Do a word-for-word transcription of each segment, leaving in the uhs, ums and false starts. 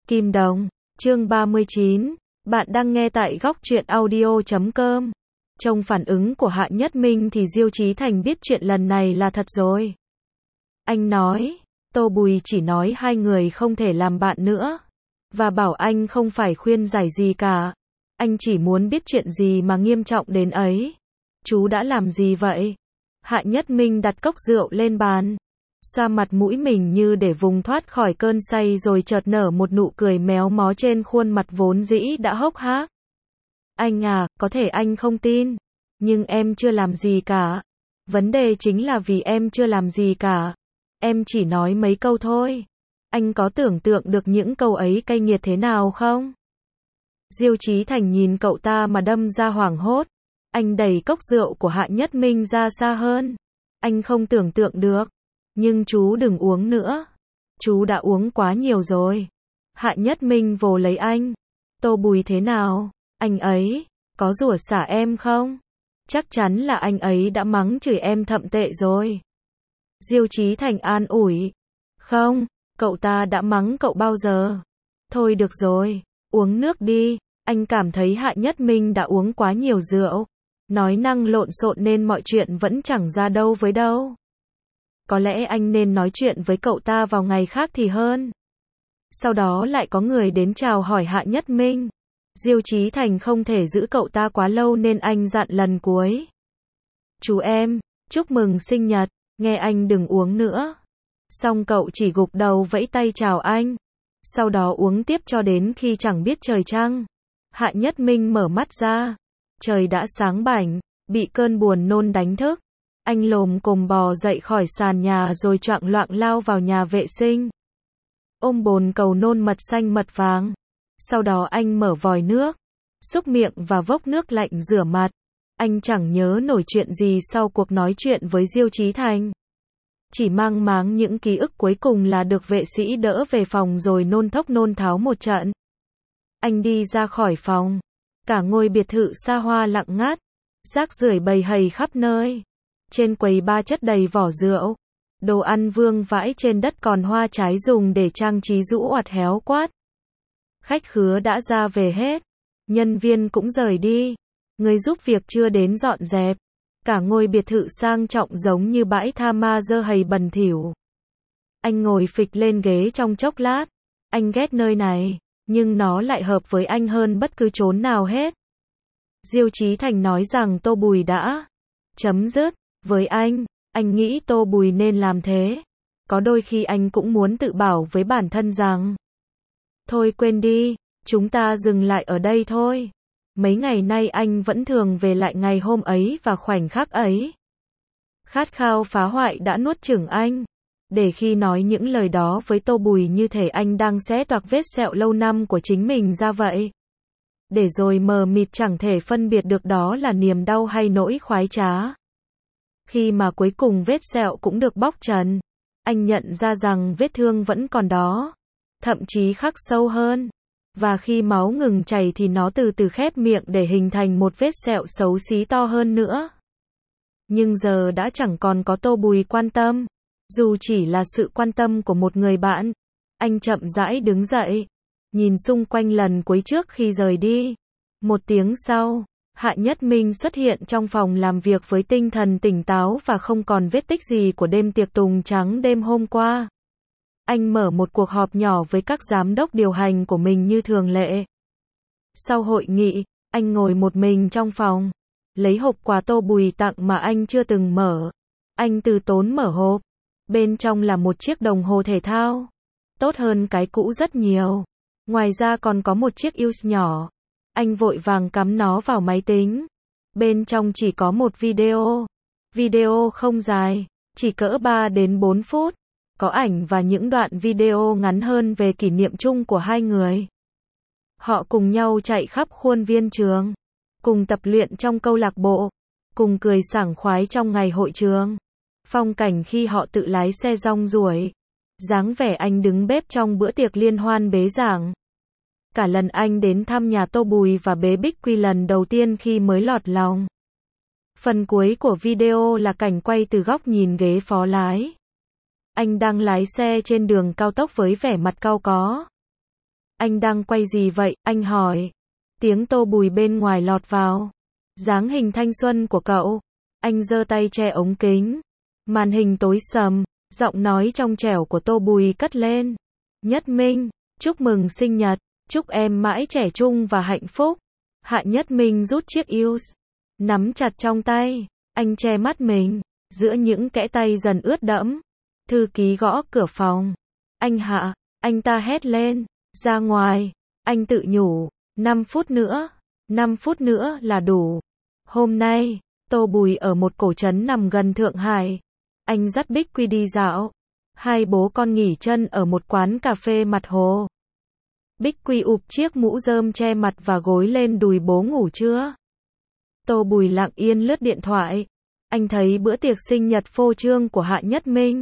Kim Đồng, chương ba mươi chín, bạn đang nghe tại góc truyện audio chấm com. Trong phản ứng của Hạ Nhất Minh thì Diêu Chí Thành biết chuyện lần này là thật rồi. Anh nói, Tô Bùi chỉ nói hai người không thể làm bạn nữa, và bảo anh không phải khuyên giải gì cả. Anh chỉ muốn biết chuyện gì mà nghiêm trọng đến ấy. Chú đã làm gì vậy? Hạ Nhất Minh đặt cốc rượu lên bàn, xoa mặt mũi mình như để vùng thoát khỏi cơn say rồi chợt nở một nụ cười méo mó trên khuôn mặt vốn dĩ đã hốc hác. Anh à, có thể anh không tin, nhưng em chưa làm gì cả. Vấn đề chính là vì em chưa làm gì cả. Em chỉ nói mấy câu thôi. Anh có tưởng tượng được những câu ấy cay nghiệt thế nào không? Diêu Chí Thành nhìn cậu ta mà đâm ra hoảng hốt. Anh đẩy cốc rượu của Hạ Nhất Minh ra xa hơn. Anh không tưởng tượng được. Nhưng chú đừng uống nữa. Chú đã uống quá nhiều rồi. Hạ Nhất Minh vồ lấy anh. Tô Bùi thế nào? Anh ấy có rủa xả em không? Chắc chắn là anh ấy đã mắng chửi em thậm tệ rồi. Diêu Chí Thành an ủi. Không, cậu ta đã mắng cậu bao giờ? Thôi được rồi, uống nước đi. Anh cảm thấy Hạ Nhất Minh đã uống quá nhiều rượu. Nói năng lộn xộn nên mọi chuyện vẫn chẳng ra đâu với đâu. Có lẽ anh nên nói chuyện với cậu ta vào ngày khác thì hơn. Sau đó lại có người đến chào hỏi Hạ Nhất Minh. Diêu Chí Thành không thể giữ cậu ta quá lâu nên anh dặn lần cuối. Chú em, chúc mừng sinh nhật, nghe anh đừng uống nữa. Xong cậu chỉ gục đầu vẫy tay chào anh. Sau đó uống tiếp cho đến khi chẳng biết trời trăng. Hạ Nhất Minh mở mắt ra. Trời đã sáng bảnh, bị cơn buồn nôn đánh thức. Anh lồm cồm bò dậy khỏi sàn nhà rồi choạng loạng lao vào nhà vệ sinh. Ôm bồn cầu nôn mật xanh mật vàng. Sau đó anh mở vòi nước, xúc miệng và vốc nước lạnh rửa mặt. Anh chẳng nhớ nổi chuyện gì sau cuộc nói chuyện với Diêu Chí Thành. Chỉ mang máng những ký ức cuối cùng là được vệ sĩ đỡ về phòng rồi nôn thốc nôn tháo một trận. Anh đi ra khỏi phòng. Cả ngôi biệt thự xa hoa lặng ngắt. Rác rưởi bầy hầy khắp nơi. Trên quầy ba chất đầy vỏ rượu. Đồ ăn vương vãi trên đất còn hoa trái dùng để trang trí rũ oạt héo quát. Khách khứa đã ra về hết. Nhân viên cũng rời đi. Người giúp việc chưa đến dọn dẹp. Cả ngôi biệt thự sang trọng giống như bãi tha ma dơ hầy bẩn thỉu. Anh ngồi phịch lên ghế trong chốc lát. Anh ghét nơi này, nhưng nó lại hợp với anh hơn bất cứ chốn nào hết. Diêu Chí Thành nói rằng Tô Bùi đã chấm dứt với anh. Anh nghĩ Tô Bùi nên làm thế. Có đôi khi anh cũng muốn tự bảo với bản thân rằng thôi quên đi, chúng ta dừng lại ở đây thôi. Mấy ngày nay anh vẫn thường về lại ngày hôm ấy và khoảnh khắc ấy. Khát khao phá hoại đã nuốt chửng anh. Để khi nói những lời đó với Tô Bùi như thể anh đang xé toạc vết sẹo lâu năm của chính mình ra vậy. Để rồi mờ mịt chẳng thể phân biệt được đó là niềm đau hay nỗi khoái trá. Khi mà cuối cùng vết sẹo cũng được bóc trần, anh nhận ra rằng vết thương vẫn còn đó. Thậm chí khắc sâu hơn. Và khi máu ngừng chảy thì nó từ từ khép miệng để hình thành một vết sẹo xấu xí to hơn nữa. Nhưng giờ đã chẳng còn có Tô Bùi quan tâm. Dù chỉ là sự quan tâm của một người bạn. Anh chậm rãi đứng dậy. Nhìn xung quanh lần cuối trước khi rời đi. Một tiếng sau, Hạ Nhất Minh xuất hiện trong phòng làm việc với tinh thần tỉnh táo và không còn vết tích gì của đêm tiệc tùng trắng đêm hôm qua. Anh mở một cuộc họp nhỏ với các giám đốc điều hành của mình như thường lệ. Sau hội nghị, anh ngồi một mình trong phòng, lấy hộp quà Tô Bùi tặng mà anh chưa từng mở. Anh từ tốn mở hộp. Bên trong là một chiếc đồng hồ thể thao. Tốt hơn cái cũ rất nhiều. Ngoài ra còn có một chiếc u ét nhỏ. Anh vội vàng cắm nó vào máy tính. Bên trong chỉ có một video. Video không dài, chỉ cỡ ba đến bốn phút. Có ảnh và những đoạn video ngắn hơn về kỷ niệm chung của hai người. Họ cùng nhau chạy khắp khuôn viên trường. Cùng tập luyện trong câu lạc bộ. Cùng cười sảng khoái trong ngày hội trường. Phong cảnh khi họ tự lái xe rong ruổi. Dáng vẻ anh đứng bếp trong bữa tiệc liên hoan bế giảng. Cả lần anh đến thăm nhà Tô Bùi và bế Bích Quy lần đầu tiên khi mới lọt lòng. Phần cuối của video là cảnh quay từ góc nhìn ghế phó lái. Anh đang lái xe trên đường cao tốc với vẻ mặt cau có. Anh đang quay gì vậy? Anh hỏi. Tiếng Tô Bùi bên ngoài lọt vào. Dáng hình thanh xuân của cậu. Anh giơ tay che ống kính. Màn hình tối sầm, giọng nói trong trẻo của Tô Bùi cất lên. Nhất Minh, chúc mừng sinh nhật, chúc em mãi trẻ trung và hạnh phúc. Hạ Nhất Minh rút chiếc iu ét, nắm chặt trong tay. Anh che mắt mình, giữa những kẽ tay dần ướt đẫm. Thư ký gõ cửa phòng. Anh Hạ, anh ta hét lên. Ra ngoài, anh tự nhủ. năm phút nữa, năm phút nữa là đủ. Hôm nay, Tô Bùi ở một cổ trấn nằm gần Thượng Hải. Anh dắt Bích Quy đi dạo. Hai bố con nghỉ chân ở một quán cà phê mặt hồ. Bích Quy ụp chiếc mũ rơm che mặt và gối lên đùi bố ngủ trưa. Tô Bùi lặng yên lướt điện thoại. Anh thấy bữa tiệc sinh nhật phô trương của Hạ Nhất Minh.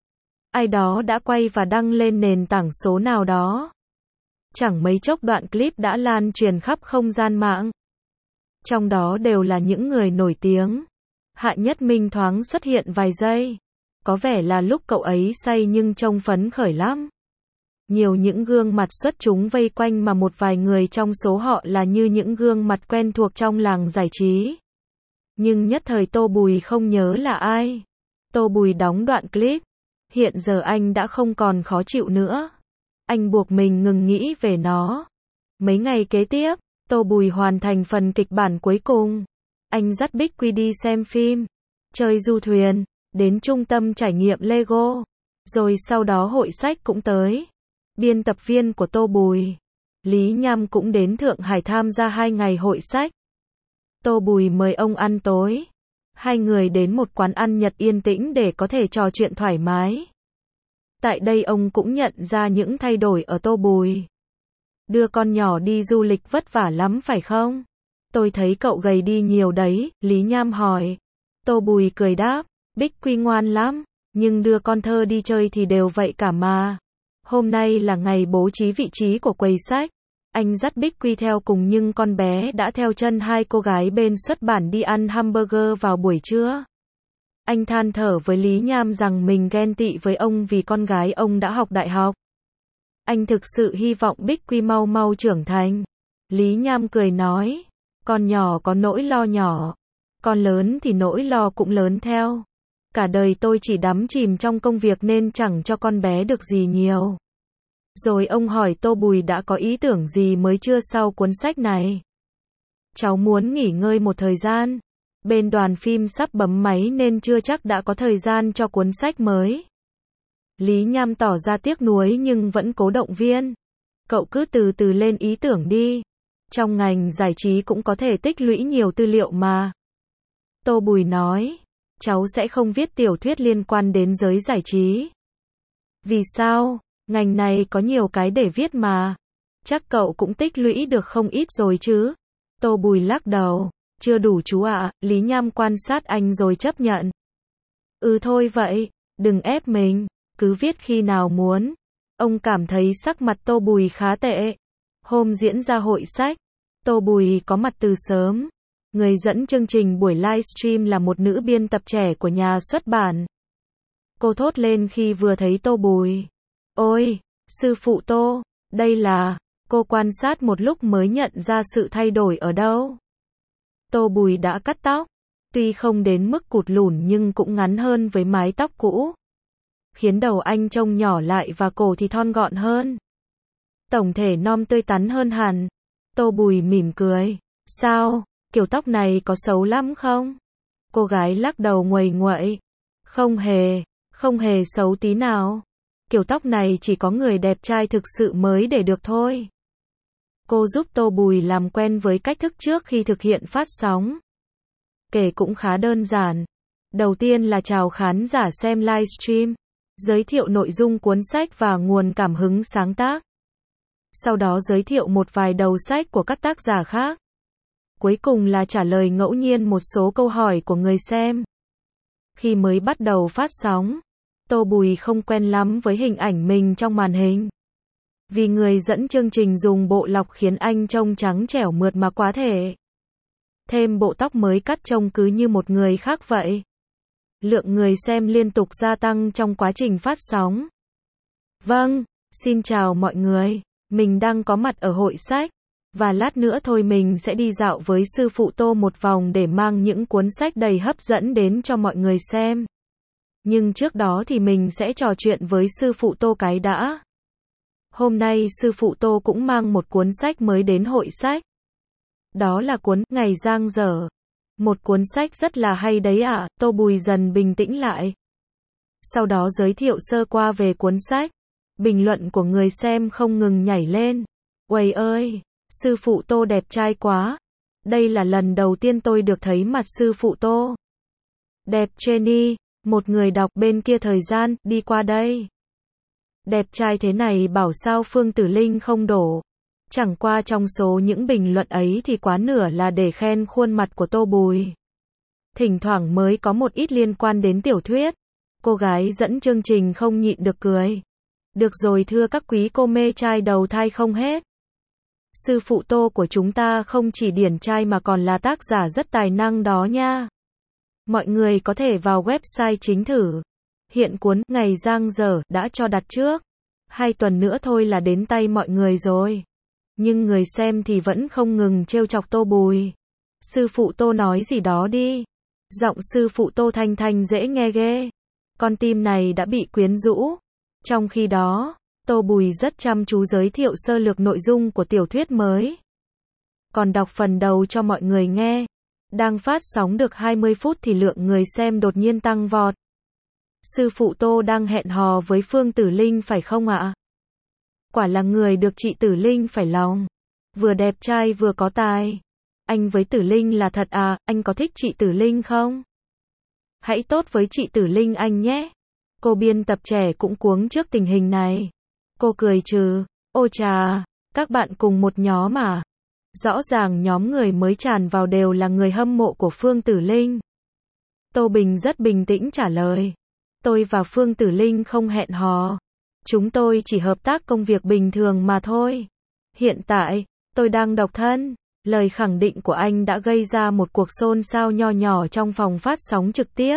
Ai đó đã quay và đăng lên nền tảng số nào đó. Chẳng mấy chốc đoạn clip đã lan truyền khắp không gian mạng. Trong đó đều là những người nổi tiếng. Hạ Nhất Minh thoáng xuất hiện vài giây. Có vẻ là lúc cậu ấy say nhưng trông phấn khởi lắm. Nhiều những gương mặt xuất chúng vây quanh mà một vài người trong số họ là như những gương mặt quen thuộc trong làng giải trí. Nhưng nhất thời Tô Bùi không nhớ là ai. Tô Bùi đóng đoạn clip. Hiện giờ anh đã không còn khó chịu nữa. Anh buộc mình ngừng nghĩ về nó. Mấy ngày kế tiếp, Tô Bùi hoàn thành phần kịch bản cuối cùng. Anh dắt Bích Quy đi xem phim, chơi du thuyền, đến trung tâm trải nghiệm Lego. Rồi sau đó hội sách cũng tới. Biên tập viên của Tô Bùi, Lý Nham cũng đến Thượng Hải tham gia hai ngày hội sách. Tô Bùi mời ông ăn tối. Hai người đến một quán ăn Nhật yên tĩnh để có thể trò chuyện thoải mái. Tại đây ông cũng nhận ra những thay đổi ở Tô Bùi. Đưa con nhỏ đi du lịch vất vả lắm phải không? Tôi thấy cậu gầy đi nhiều đấy, Lý Nham hỏi. Tô Bùi cười đáp, Bích Quy ngoan lắm, nhưng đưa con thơ đi chơi thì đều vậy cả mà. Hôm nay là ngày bố trí vị trí của quầy sách. Anh dắt Bích Quy theo cùng nhưng con bé đã theo chân hai cô gái bên xuất bản đi ăn hamburger vào buổi trưa. Anh than thở với Lý Nham rằng mình ghen tị với ông vì con gái ông đã học đại học. Anh thực sự hy vọng Bích Quy mau mau trưởng thành. Lý Nham cười nói, con nhỏ có nỗi lo nhỏ, con lớn thì nỗi lo cũng lớn theo. Cả đời tôi chỉ đắm chìm trong công việc nên chẳng cho con bé được gì nhiều. Rồi ông hỏi Tô Bùi đã có ý tưởng gì mới chưa sau cuốn sách này. Cháu muốn nghỉ ngơi một thời gian. Bên đoàn phim sắp bấm máy nên chưa chắc đã có thời gian cho cuốn sách mới. Lý Nham tỏ ra tiếc nuối nhưng vẫn cố động viên. Cậu cứ từ từ lên ý tưởng đi. Trong ngành giải trí cũng có thể tích lũy nhiều tư liệu mà. Tô Bùi nói, cháu sẽ không viết tiểu thuyết liên quan đến giới giải trí. Vì sao? Ngành này có nhiều cái để viết mà. Chắc cậu cũng tích lũy được không ít rồi chứ. Tô Bùi lắc đầu. Chưa đủ chú ạ. Lý Nham quan sát anh rồi chấp nhận. Ừ thôi vậy, đừng ép mình, cứ viết khi nào muốn. Ông cảm thấy sắc mặt Tô Bùi khá tệ. Hôm diễn ra hội sách, Tô Bùi có mặt từ sớm. Người dẫn chương trình buổi livestream là một nữ biên tập trẻ của nhà xuất bản. Cô thốt lên khi vừa thấy Tô Bùi. Ôi, sư phụ Tô, đây là... Cô quan sát một lúc mới nhận ra sự thay đổi ở đâu. Tô Bùi đã cắt tóc. Tuy không đến mức cụt lủn nhưng cũng ngắn hơn với mái tóc cũ. Khiến đầu anh trông nhỏ lại và cổ thì thon gọn hơn. Tổng thể non tươi tắn hơn hẳn. Tô Bùi mỉm cười. Sao, kiểu tóc này có xấu lắm không? Cô gái lắc đầu nguầy nguậy. Không hề, không hề xấu tí nào. Kiểu tóc này chỉ có người đẹp trai thực sự mới để được thôi. Cô giúp Tô Bùi làm quen với cách thức trước khi thực hiện phát sóng. Kể cũng khá đơn giản. Đầu tiên là chào khán giả xem livestream, giới thiệu nội dung cuốn sách và nguồn cảm hứng sáng tác. Sau đó giới thiệu một vài đầu sách của các tác giả khác. Cuối cùng là trả lời ngẫu nhiên một số câu hỏi của người xem. Khi mới bắt đầu phát sóng, Tô Bùi không quen lắm với hình ảnh mình trong màn hình. Vì người dẫn chương trình dùng bộ lọc khiến anh trông trắng trẻo mượt mà quá thể. Thêm bộ tóc mới cắt trông cứ như một người khác vậy. Lượng người xem liên tục gia tăng trong quá trình phát sóng. Vâng, xin chào mọi người. Mình đang có mặt ở hội sách. Và lát nữa thôi mình sẽ đi dạo với sư phụ Tô một vòng để mang những cuốn sách đầy hấp dẫn đến cho mọi người xem. Nhưng trước đó thì mình sẽ trò chuyện với sư phụ Tô cái đã. Hôm nay sư phụ Tô cũng mang một cuốn sách mới đến hội sách. Đó là cuốn Ngày Giang Dở. Một cuốn sách rất là hay đấy ạ. À. Tô Bùi dần bình tĩnh lại. Sau đó giới thiệu sơ qua về cuốn sách. Bình luận của người xem không ngừng nhảy lên. Uầy ơi, sư phụ Tô đẹp trai quá. Đây là lần đầu tiên tôi được thấy mặt sư phụ Tô. Đẹp Jenny, một người đọc bên kia thời gian, đi qua đây. Đẹp trai thế này bảo sao Phương Tử Linh không đổ. Chẳng qua trong số những bình luận ấy thì quá nửa là để khen khuôn mặt của Tô Bùi. Thỉnh thoảng mới có một ít liên quan đến tiểu thuyết. Cô gái dẫn chương trình không nhịn được cười. Được rồi thưa các quý cô mê trai đầu thai không hết. Sư phụ Tô của chúng ta không chỉ điển trai mà còn là tác giả rất tài năng đó nha. Mọi người có thể vào website chính thử. Hiện cuốn Ngày Giang Dở đã cho đặt trước. Hai tuần nữa thôi là đến tay mọi người rồi. Nhưng người xem thì vẫn không ngừng trêu chọc Tô Bùi. Sư phụ Tô nói gì đó đi. Giọng sư phụ Tô thanh thanh dễ nghe ghê. Con tim này đã bị quyến rũ. Trong khi đó, Tô Bùi rất chăm chú giới thiệu sơ lược nội dung của tiểu thuyết mới. Còn đọc phần đầu cho mọi người nghe. Đang phát sóng được hai mươi phút thì lượng người xem đột nhiên tăng vọt. Sư phụ Tô đang hẹn hò với Phương Tử Linh phải không ạ? Quả là người được chị Tử Linh phải lòng. Vừa đẹp trai vừa có tài. Anh với Tử Linh là thật à, anh có thích chị Tử Linh không? Hãy tốt với chị Tử Linh anh nhé. Cô biên tập trẻ cũng cuống trước tình hình này. Cô cười trừ. Ôi chà, các bạn cùng một nhóm à? Rõ ràng nhóm người mới tràn vào đều là người hâm mộ của Phương Tử Linh. Tô Bình rất bình tĩnh trả lời. Tôi và Phương Tử Linh không hẹn hò. Chúng tôi chỉ hợp tác công việc bình thường mà thôi. Hiện tại, tôi đang độc thân. Lời khẳng định của anh đã gây ra một cuộc xôn xao nho nhỏ trong phòng phát sóng trực tiếp.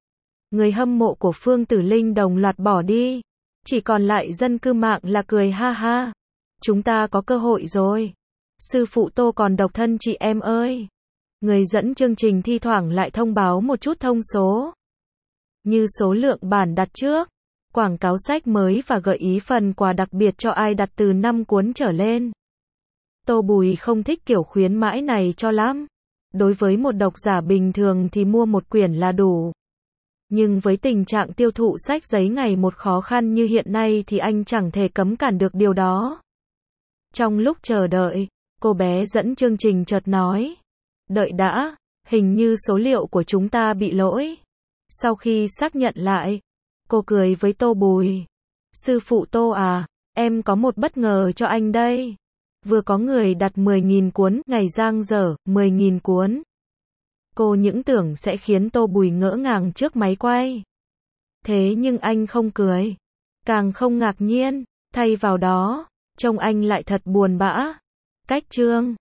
Người hâm mộ của Phương Tử Linh đồng loạt bỏ đi. Chỉ còn lại dân cư mạng là cười ha ha. Chúng ta có cơ hội rồi. Sư phụ Tô còn độc thân chị em ơi. Người dẫn chương trình thi thoảng lại thông báo một chút thông số. Như số lượng bản đặt trước, quảng cáo sách mới và gợi ý phần quà đặc biệt cho ai đặt từ năm cuốn trở lên. Tô Bùi không thích kiểu khuyến mãi này cho lắm. Đối với một độc giả bình thường thì mua một quyển là đủ. Nhưng với tình trạng tiêu thụ sách giấy ngày một khó khăn như hiện nay thì anh chẳng thể cấm cản được điều đó. Trong lúc chờ đợi, cô bé dẫn chương trình chợt nói. Đợi đã, hình như số liệu của chúng ta bị lỗi. Sau khi xác nhận lại, cô cười với Tô Bùi. Sư phụ Tô à, em có một bất ngờ cho anh đây. Vừa có người đặt mười nghìn cuốn Ngày Giang Dở, mười nghìn cuốn. Cô những tưởng sẽ khiến Tô Bùi ngỡ ngàng trước máy quay. Thế nhưng anh không cười. Càng không ngạc nhiên, thay vào đó, trông anh lại thật buồn bã. Cách chương